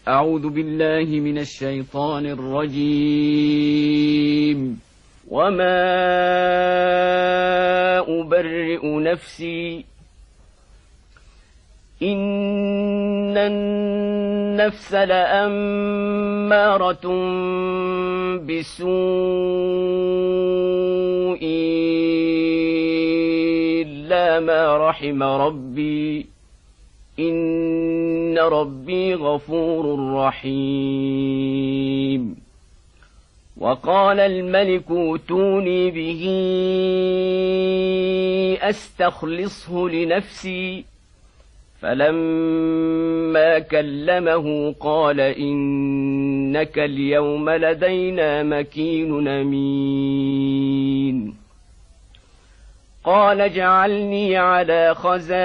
أعوذ بالله من الشيطان الرجيم. وما أبرئ نفسي إن النفس لأمارة بالسوء إلا ما رحم ربي إن ربي غفور رحيم. وقال الملك ائتوني به أستخلصه لنفسي فلما كلمه قال إنك اليوم لدينا مكين أمين. قال اجعلني على خزائن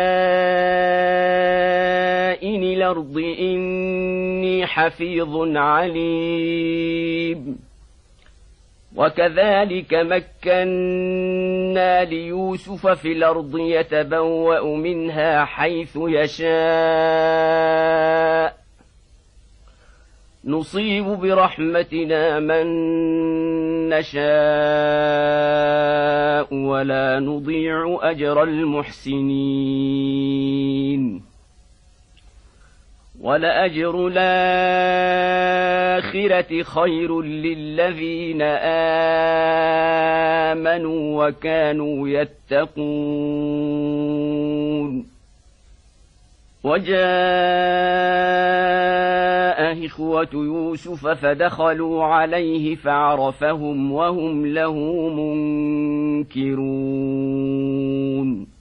الأرض إني حفيظ عليم. وكذلك مكنا ليوسف في الأرض يتبوأ منها حيث يشاء نصيب برحمتنا من نشاء ولا نضيع أجر المحسنين. ولأجر الآخرة خير للذين آمنوا وكانوا يتقون. وجاء إخوة يوسف فدخلوا عليه فعرفهم وهم له منكرون.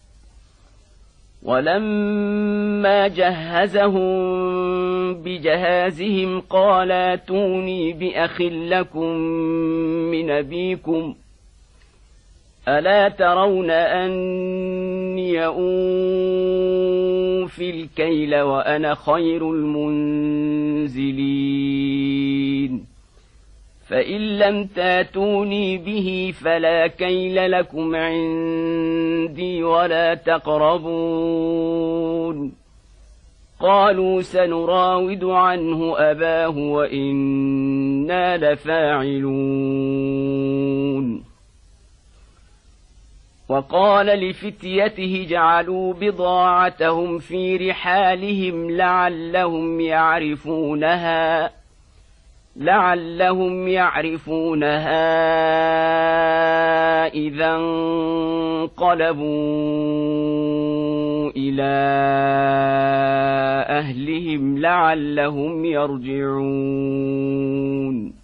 ولما جهزهم بجهازهم قال ائتوني بأخ لكم من أبيكم ألا ترون أني أوفي الكيل وأنا خير المنزلين فإن لم تاتوني به فلا كيل لكم عندي ولا تقربون. قالوا سنراود عنه أباه وإنا لفاعلون. وقال لفتيته جعلوا بضاعتهم في رحالهم لعلهم يعرفونها إذا انقلبوا إلى أهلهم لعلهم يرجعون.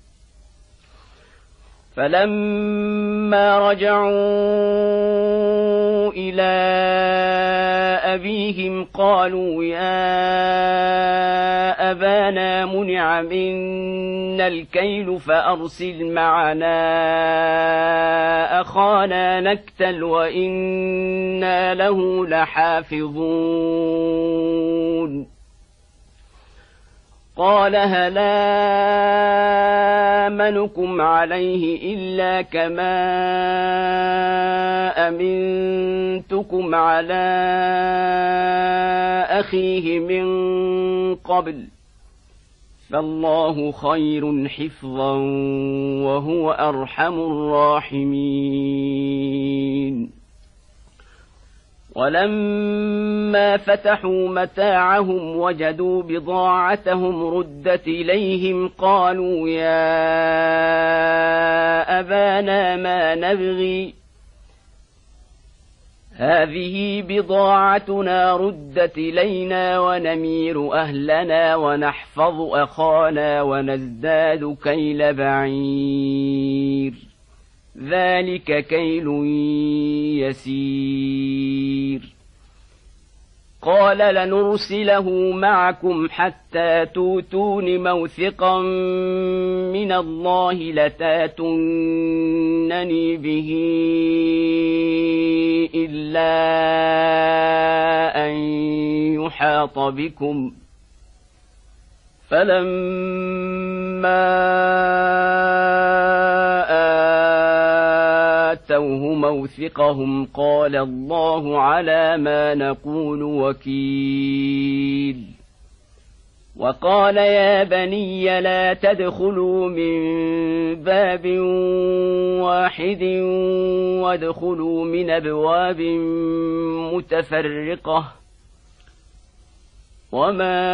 فلما رجعوا إلى أبيهم قالوا يا أبانا منع منا الكيل فأرسل معنا أخانا نكتل وإنا له لحافظون. قال هل آمنكم عليه إلا كما أمنتكم على أخيه من قبل فالله خير حفظا وهو أرحم الراحمين. ولما فتحوا متاعهم وجدوا بضاعتهم ردت إليهم قالوا يا أبانا ما نبغي هذه بضاعتنا ردت إلينا ونمير أهلنا ونحفظ أخانا ونزداد كيل بعير ذلك كيل يسير. قال لنرسله معكم حتى توتون موثقا من الله لتاتونني به إلا أن يحاط بكم فلما آتوه موثقهم قال الله على ما نقول وكيل. وقال يا بني لا تدخلوا من باب واحد وادخلوا من أبواب متفرقة وما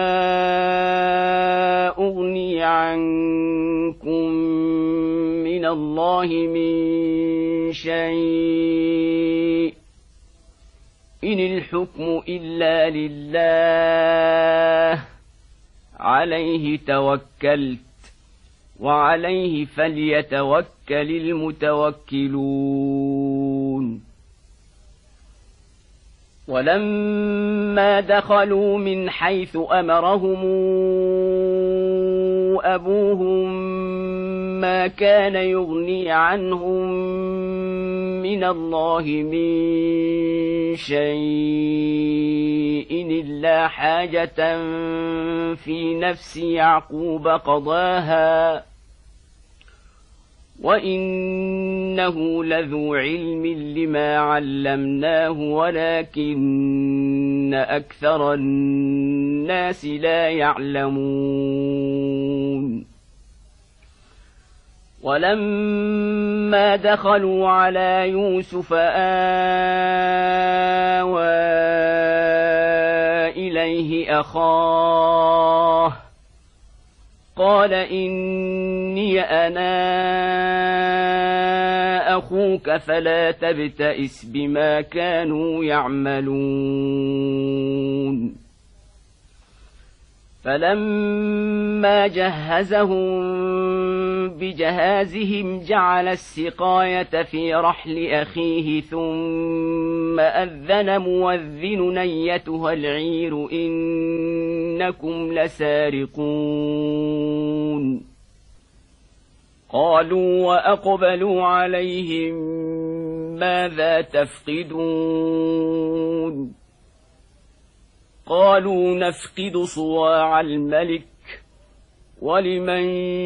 أغني عنكم من الله من شيء إن الحكم إلا لله عليه توكلت وعليه فليتوكل المتوكلون ولما دخلوا من حيث أمرهم أبوهم ما كان يغني عنهم من الله من شيء إلا حاجة في نفس يعقوب قضاها وإنه لذو علم لما علمناه ولكن أكثر الناس لا يعلمون ولما دخلوا على يوسف آوى إليه أخاه قال إني أنا أخوك فلا تبتئس بما كانوا يعملون فلما جهزهم بجهازهم جعل السقاية في رحل أخيه ثم أذن مؤذن أيتها العير إنكم لسارقون قالوا وأقبلوا عليهم ماذا تفقدون قالوا نفقد صواع الملك ولمن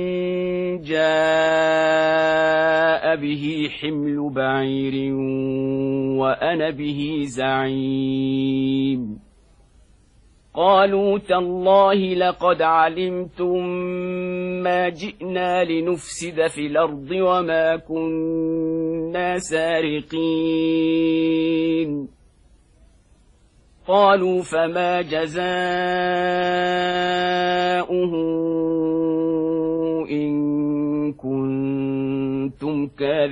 جاء به حمل بعير وأنا به زعيم قالوا تالله لقد علمتم ما جئنا لنفسد في الأرض وما كنا سارقين قالوا فما جزاؤه إن كنتم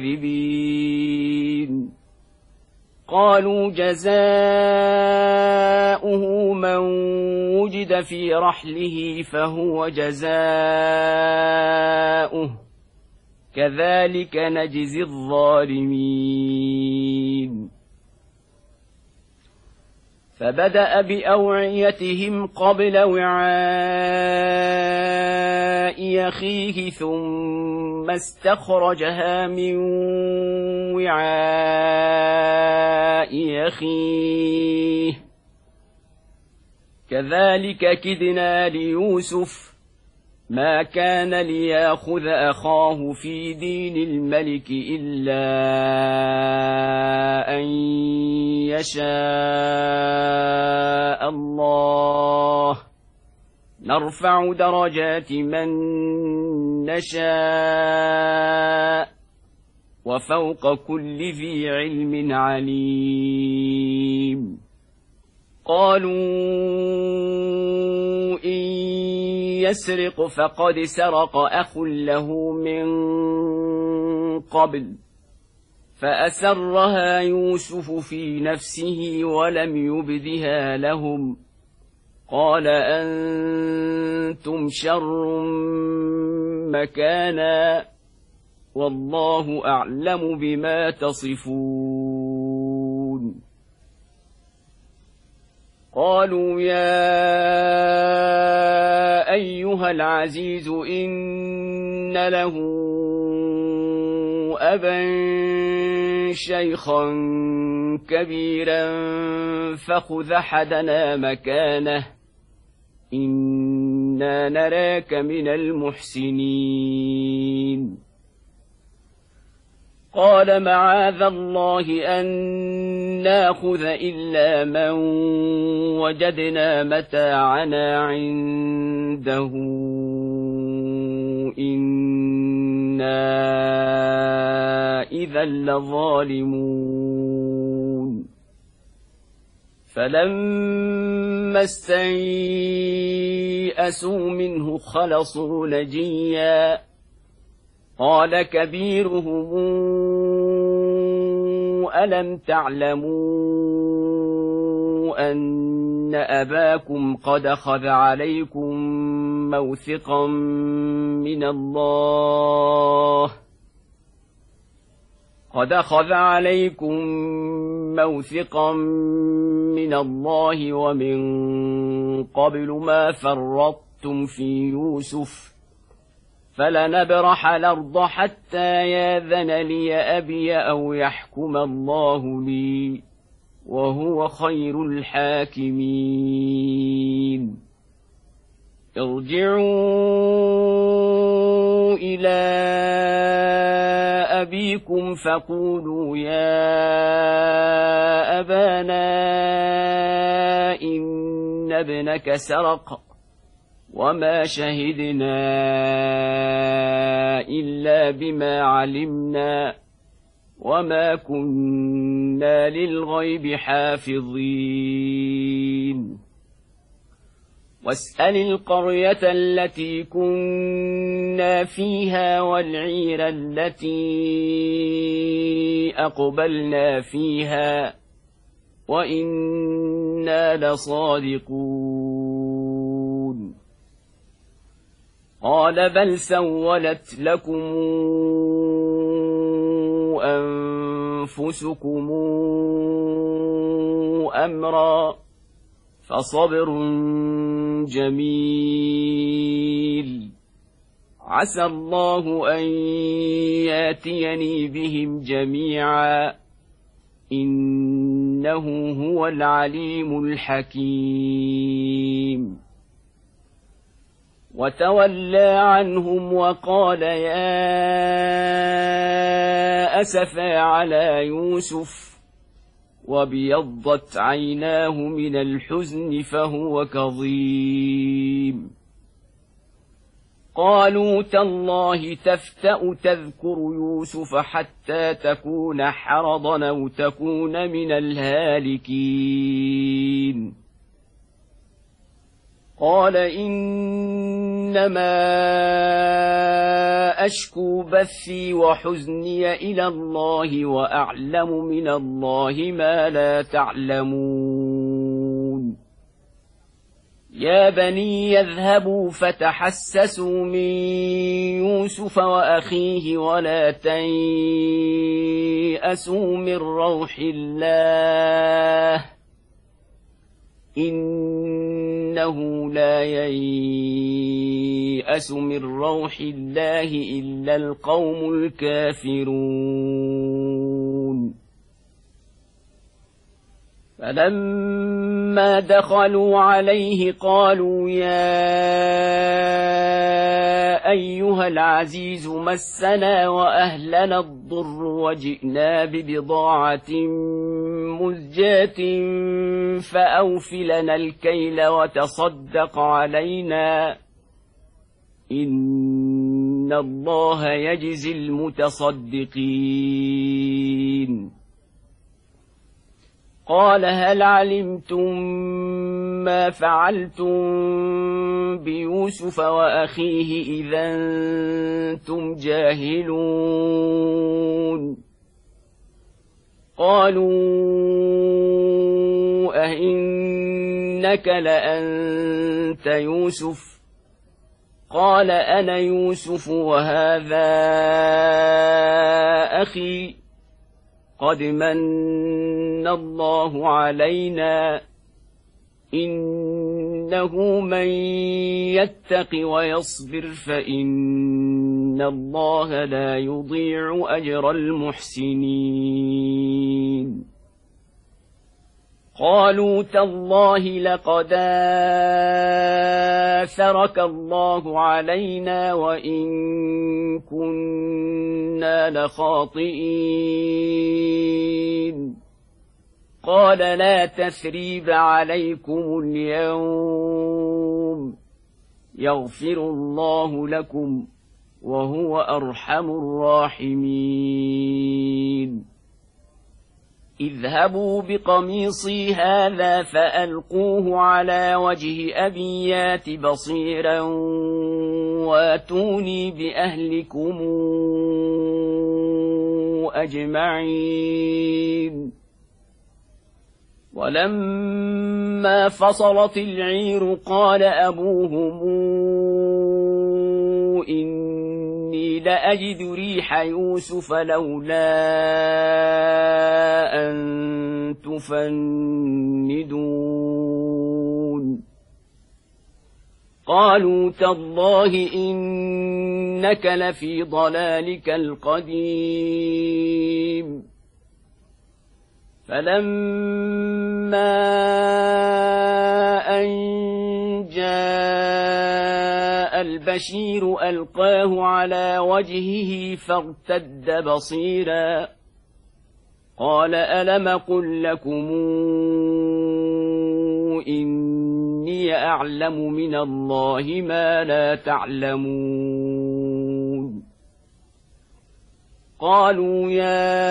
كاذبين قالوا جزاؤه من وجد في رحله فهو جزاؤه كذلك نجزي الظالمين فبدأ بأوعيتهم قبل وعاء أخيه ثم استخرجها من وعاء أخيه كذلك كدنا ليوسف ما كان ليأخذ أخاه في دين الملك إلا أن يشاء الله نرفع درجات من نشاء وفوق كل ذي علم عليم قالوا إن يسرق فقد سرق أخ له من قبل فأسرها يوسف في نفسه ولم يبدها لهم قال أنتم شر مكانا والله أعلم بما تصفون قالوا يا أيها العزيز إن له أبا شيخا كبيرا فخذ أحدنا مكانه إنا نراك من المحسنين قال معاذ الله أن ناخذ إلا من وجدنا متاعنا عنده إنا إذا لظالمون فلما استيئسوا منه خلصوا نجيا قال كبيرهم ألم تعلموا أن أباكم قد أخذ عليكم موثقا من الله ومن قبل ما فرطتم في يوسف فلنبرح الأرض حتى ياذن لي أبي أو يحكم الله لي وهو خير الحاكمين ارجعوا إلى أبيكم فقولوا يا أبانا إن ابنك سرق وما شهدنا إلا بما علمنا وما كنا للغيب حافظين واسأل القرية التي كنا فيها والعير التي أقبلنا فيها وإنا لصادقون قال بل سولت لكم أنفسكم أمرا فصبر جميل عسى الله أن ياتيني بهم جميعا إنه هو العليم الحكيم وتولى عنهم وقال يا أسفا على يوسف وابيضت عيناه من الحزن فهو كظيم قالوا تالله تفتأ تذكر يوسف حتى تكون حرضا أو تكون من الهالكين قال إنما أشكو بثي وحزني إلى الله وأعلم من الله ما لا تعلمون يا بني يذهبوا فتحسسوا من يوسف وأخيه ولا تيأسوا من روح الله إنه لا ييأس من روح الله إلا القوم الكافرون فلما دخلوا عليه قالوا يا أيها العزيز مسنا وأهلنا الضر وجئنا ببضاعة مزجاة فأوف لنا الكيل وتصدق علينا إن الله يجزي المتصدقين قال هل علمتم ما فعلتم بيوسف وأخيه إذا أنتم جاهلون قالوا أئنك لأنت يوسف قال أنا يوسف وهذا أخي قد من الله علينا إنه من يتق ويصبر فإن الله لا يضيع أجر المحسنين قالوا تالله لقد آثرك الله علينا وإن كنا لخاطئين قال لا تثريب عليكم اليوم يغفر الله لكم وهو أرحم الراحمين اذهبوا بقميصي هذا فألقوه على وجه أبي يات بصيرا واتوني بأهلكم أجمعين ولما فصلت العير قال أبوهم إني لأجد ريح يوسف لولا أن تفندون قالوا تالله إنك لفي ضلالك القديم فلما أن جاء البشير ألقاه على وجهه فارتد بصيرا قال ألم قل لكم إني أعلم من الله ما لا تعلمون قالوا يا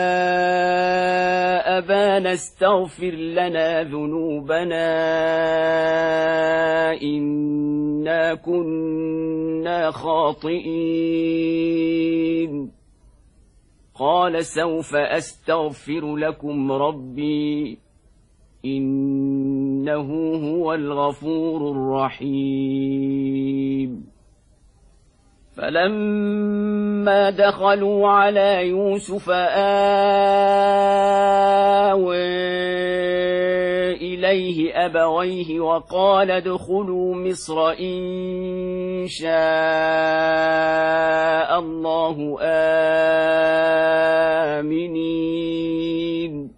أبانا استغفر لنا ذنوبنا إنا كنا خاطئين قال سوف أستغفر لكم ربي إنه هو الغفور الرحيم فلما دخلوا على يوسف آوى إليه أبويه وقال ادخلوا مصر إن شاء الله آمنين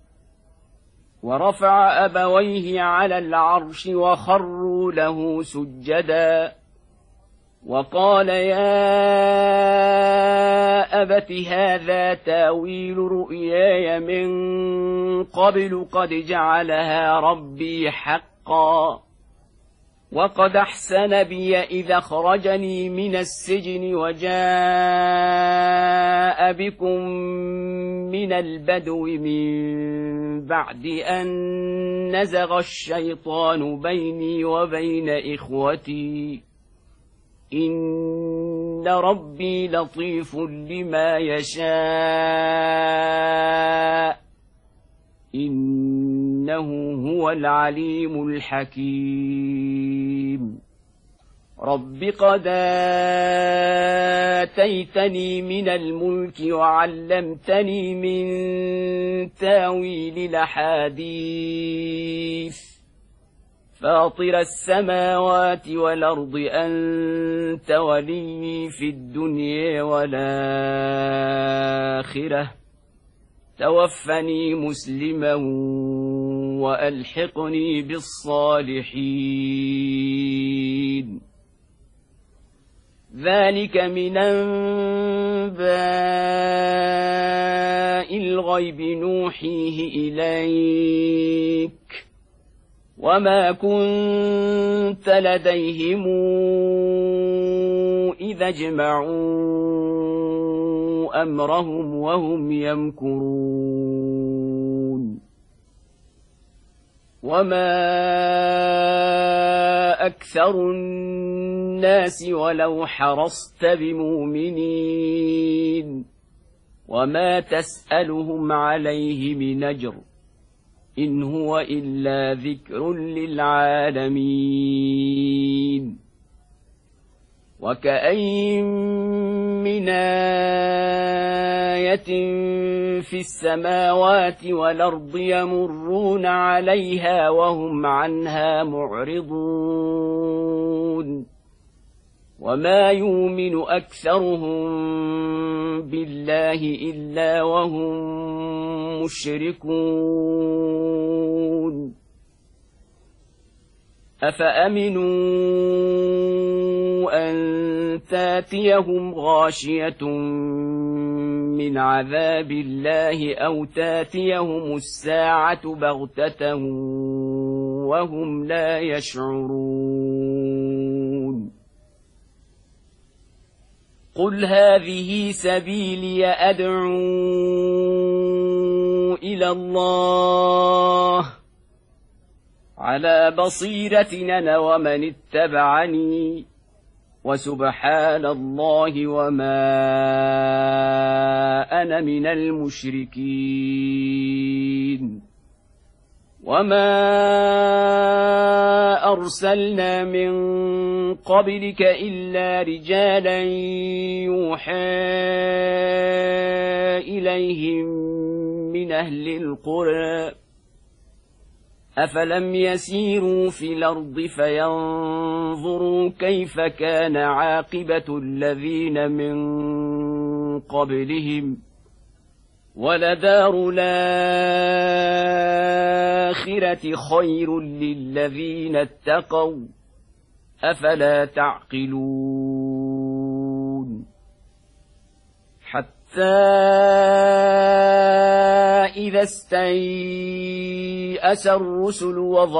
ورفع أبويه على العرش وخروا له سجدا وقال يا أبت هذا تاويل رؤياي من قبل قد جعلها ربي حقا وقد أحسن بي إذا أخرجني من السجن وجاء بكم من البدو من بعد أن نزغ الشيطان بيني وبين إخوتي إن ربي لطيف لما يشاء إنه هو العليم الحكيم رب قد آتيتني من الملك وعلمتني من تاويل الأحاديث فاطر السماوات والأرض أنت ولي في الدنيا والآخرة توفني مسلما وألحقني بالصالحين ذلك من أنباء الغيب نوحيه إليك وما كنت لديهم إذا اجمعوا أمرهم وهم يمكرون وما أكثر الناس ولو حرصت بمؤمنين وما تسألهم عليه من أجر إن هو إلا ذكر للعالمين وكأين من آية في السماوات والأرض يمرون عليها وهم عنها معرضون وما يؤمن أكثرهم بالله إلا وهم مشركون أفأمنوا أن تاتيهم غاشية من عذاب الله أو تاتيهم الساعة بغتة وهم لا يشعرون قل هذه سبيلي أدعو إلى الله على بصيرة أنا ومن اتبعني وسبحان الله وما أنا من المشركين وما أرسلنا من قبلك إلا رجالا يوحى إليهم من أهل القرى أفلم يسيروا في الأرض فينظروا كيف كان عاقبة الذين من قبلهم ولدار الآخرة خير للذين اتقوا أفلا تعقلون حتى إذا استيأس الرسل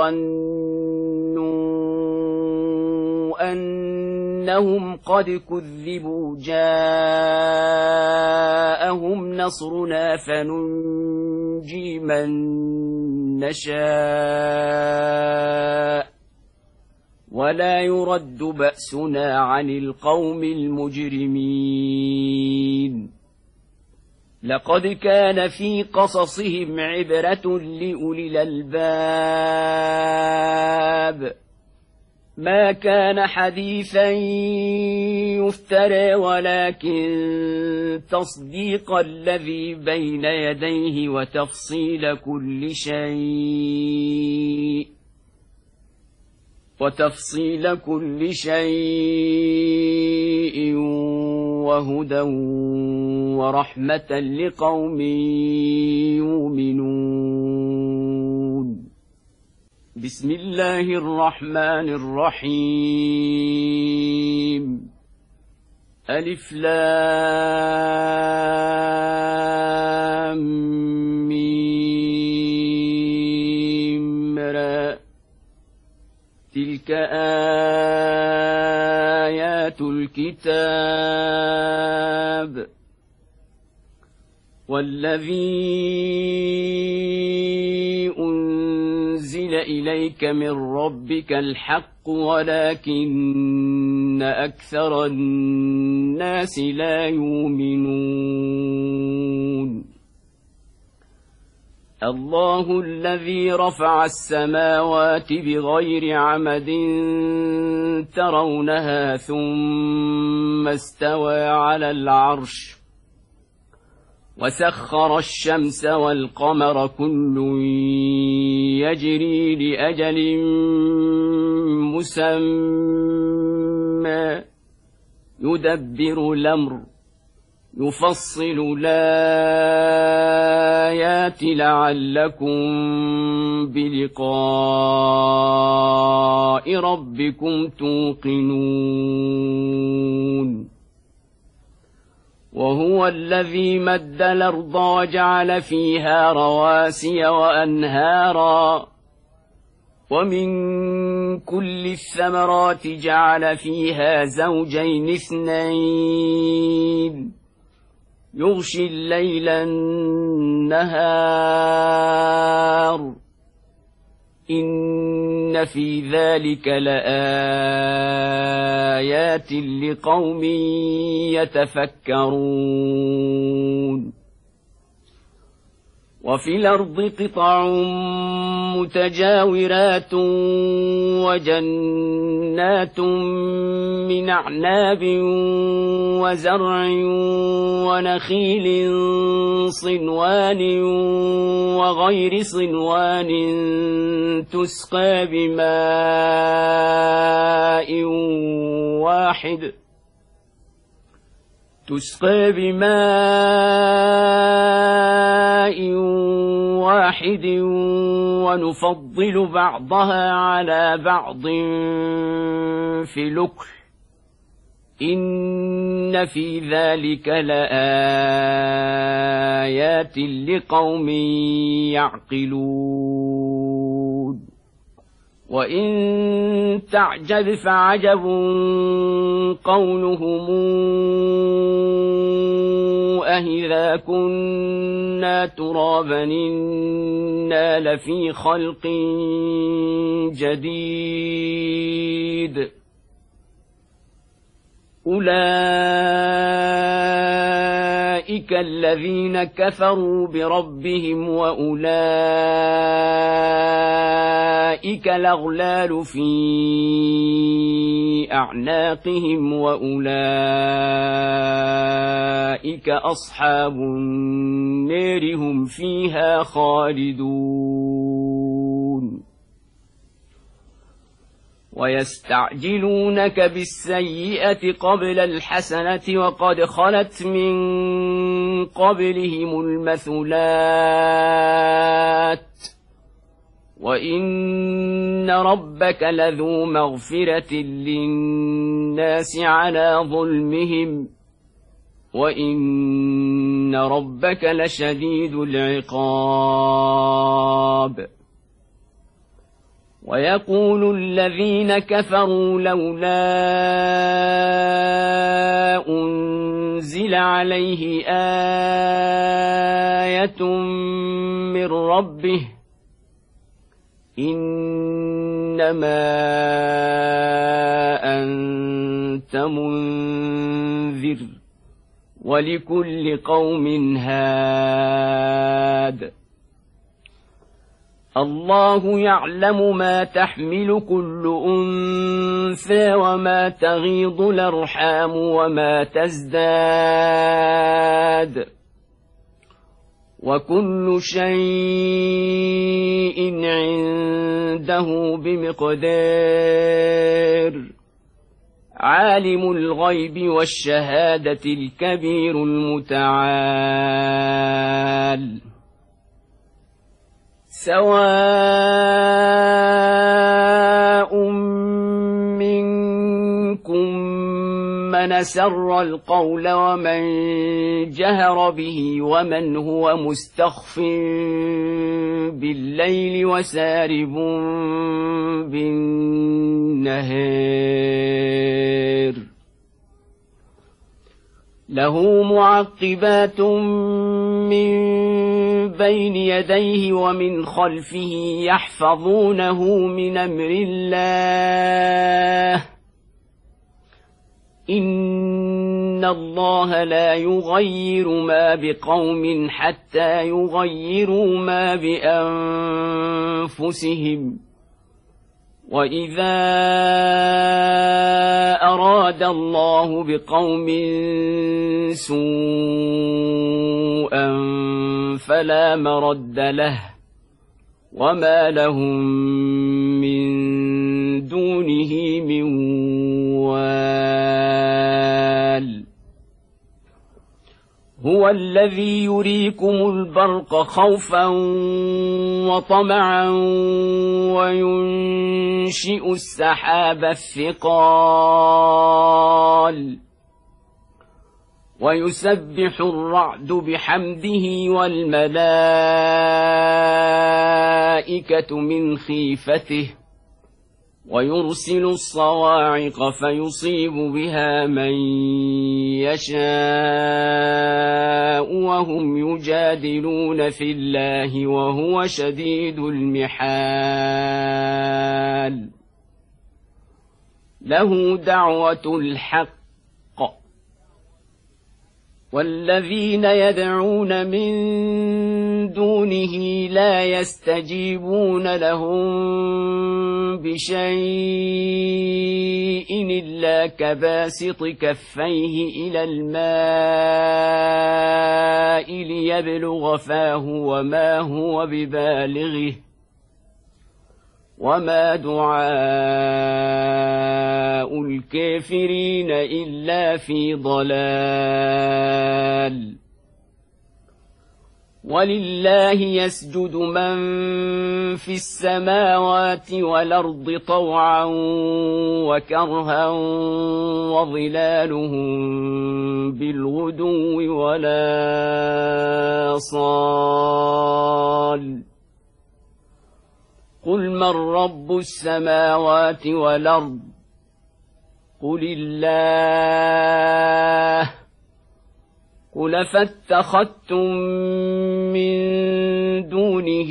وظنوا أنهم قد كذبوا جاءهم نصرنا فننجي من نشاء ولا يرد بأسنا عن القوم المجرمين لقد كان في قصصهم عبرة لأولي الألباب ما كان حديثا يفترى ولكن تصديق الذي بين يديه وتفصيل كل شيء وهدى ورحمة لقوم يؤمنون بسم الله الرحمن الرحيم ألف لام ميم را تلك آيات الكتاب والذي أنزل إليك من ربك الحق ولكن أكثر الناس لا يؤمنون الله الذي رفع السماوات بغير عمد ترونها ثم استوى على العرش وسخر الشمس والقمر كل يجري لأجل مسمى يدبر الأمر يفصل الآيات لعلكم بلقاء ربكم توقنون وهو الذي مد الأرض وجعل فيها رواسي وأنهارا ومن كل الثمرات جعل فيها زوجين اثنين يغشي الليل النهار إن في ذلك لآيات لقوم يتفكرون وفي الأرض قطع متجاورات وجنات من أعناب وزرع ونخيل صنوان وغير صنوان تسقى بماء واحد ونفضل بعضها على بعض في الأكل إن في ذلك لآيات لقوم يعقلون وإن تعجب فعجب قولهم أإذا كنا ترابا إنا لفي خلق جديد أولئك الذين كفروا بربهم وأولئك الأغلال في أعناقهم وأولئك أصحاب النار هم فيها خالدون ويستعجلونك بالسيئة قبل الحسنة وقد خلت من قبلهم المثلات وإن ربك لذو مغفرة للناس على ظلمهم وإن ربك لشديد العقاب ويقول الذين كفروا لولا أنزل عليه آية من ربه إنما أنت منذر ولكل قوم هاد الله يعلم ما تحمل كل أنثى وما تغيض الأرحام وما تزداد وكل شيء عنده بمقدار عالم الغيب والشهادة الكبير المتعال سواء منكم من سر القول ومن جهر به ومن هو مستخف بالليل وسارب بالنهار له معقبات من بين يديه ومن خلفه يحفظونه من أمر الله إن الله لا يغير ما بقوم حتى يغيروا ما بأنفسهم وإذا أراد الله بقوم سوءا فلا مرد له وما لهم من دونه من وال هو الذي يريكم البرق خوفا وطمعا وينشئ السحاب الثقال ويسبح الرعد بحمده والملائكة من خيفته ويرسل الصواعق فيصيب بها من يشاء وهم يجادلون في الله وهو شديد المحال له دعوة الحق والذين يدعون من دونه لا يستجيبون لهم بشيء إلا كباسط كفيه إلى الماء ليبلغ فاه وما هو ببالغه وما دعاء الكافرين إلا في ضلال ولله يسجد من في السماوات والأرض طوعا وكرها وظلالهم بالغدو والآصال قل من رب السماوات والأرض قل الله قل فاتخذتم من دونه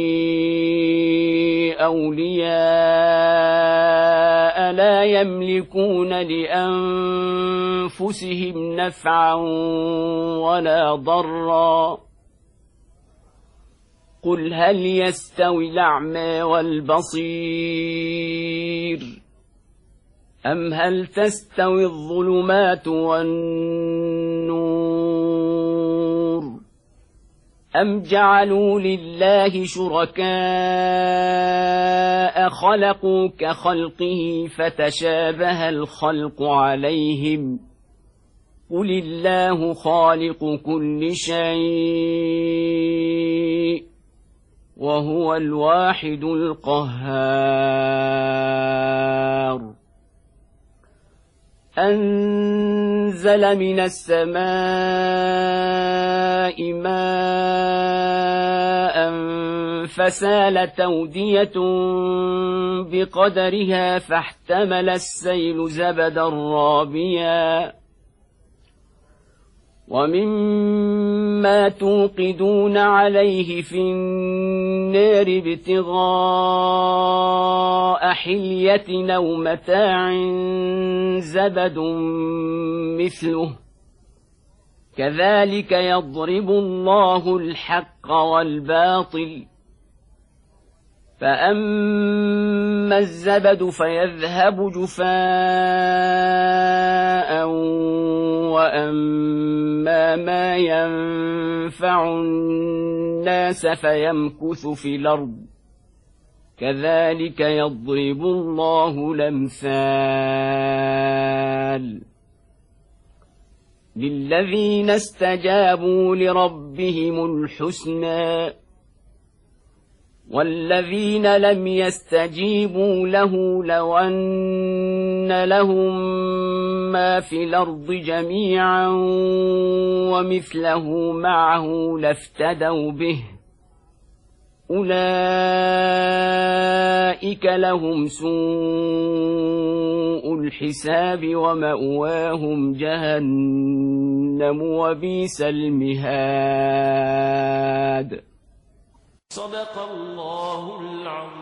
أولياء لا يملكون لأنفسهم نفعا ولا ضرا قل هل يستوي الأعمى والبصير أم هل تستوي الظلمات والنور أم جعلوا لله شركاء خلقوا كخلقه فتشابه الخلق عليهم قل الله خالق كل شيء وهو الواحد القهار أنزل من السماء ماء فسالت أودية بقدرها فاحتمل السيل زبدا رابيا ومما توقدون عليه في النار ابتغاء حلية أو متاع زبد مثله كذلك يضرب الله الحق والباطل فأما الزبد فيذهب جفاء وأما ما ينفع الناس فيمكث في الأرض كذلك يضرب الله الأمثال للذين استجابوا لربهم الحسنى والذين لم يستجيبوا له لو أن لهم ما في الأرض جميعا ومثله معه لافتدوا به أولئك لهم سوء الحساب ومأواهم جهنم وبئس المهاد. صدق الله العظيم.